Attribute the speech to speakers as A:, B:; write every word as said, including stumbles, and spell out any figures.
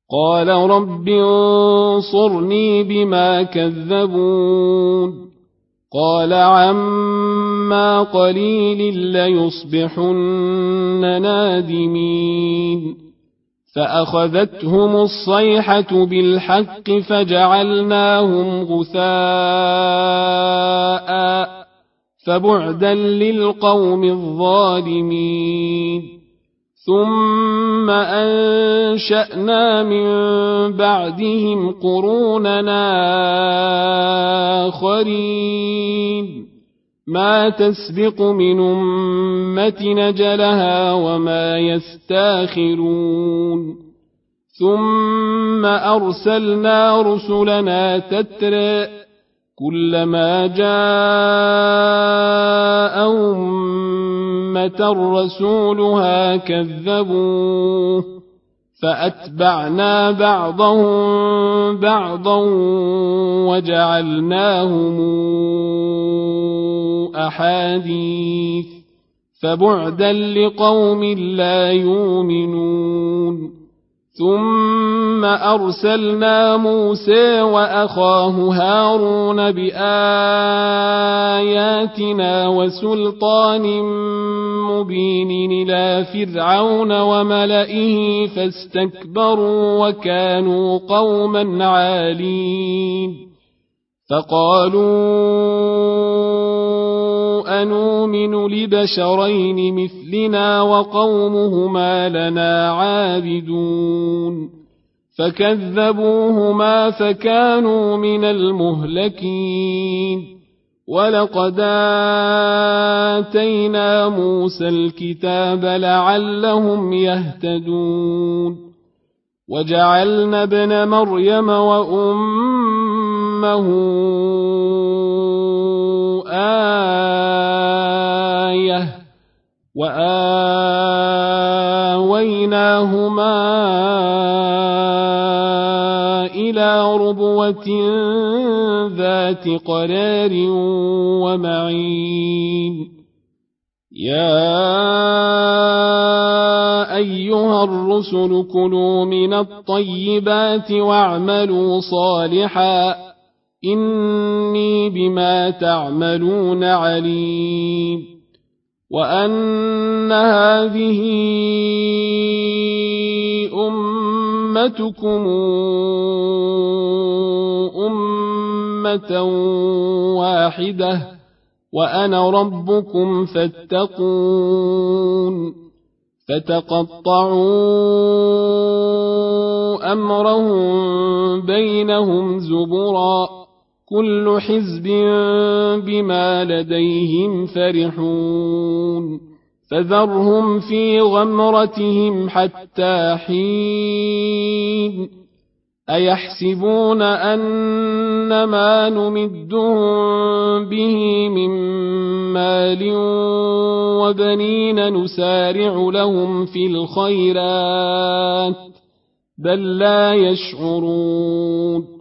A: قال رب انصرني بما كذبون قال عما قليل ليصبحن نادمين فأخذتهم الصيحة بالحق فجعلناهم غثاء فبعدا للقوم الظالمين ثم أنشأنا من بعدهم قروننا آخرين ما تسبق من أمة نجلها وما يستاخرون ثم أرسلنا رسلنا تترى كلما جاء أمة رسولها كذبوه فأتبعنا بعضهم بعضا وجعلناهم أحاديث فبعدا لقوم لا يؤمنون ثم أرسلنا موسى وأخاه هارون بآياتنا وسلطان مبين إلى فرعون وملئه فاستكبروا وكانوا قوما عالين فقالوا أنؤمن لبشرين مثلنا وقومهما لنا عابدون فكذبوهما فكانوا من المهلكين ولقد آتينا موسى الكتاب لعلهم يهتدون وجعلنا ابن مريم وأمه آية وآويناهما إلى ربوة ذات قرار ومعين يا أيها الرسل كلوا من الطيبات واعملوا صالحا إني بما تعملون عليم وأن هذه أمتكم أمة واحدة وأنا ربكم فاتقون فتقطعوا أمرهم بينهم زبرا كل حزب بما لديهم فرحون فذرهم في غمرتهم حتى حين أيحسبون أن ما نمدهم به من مال وبنين نسارع لهم في الخيرات بل لا يشعرون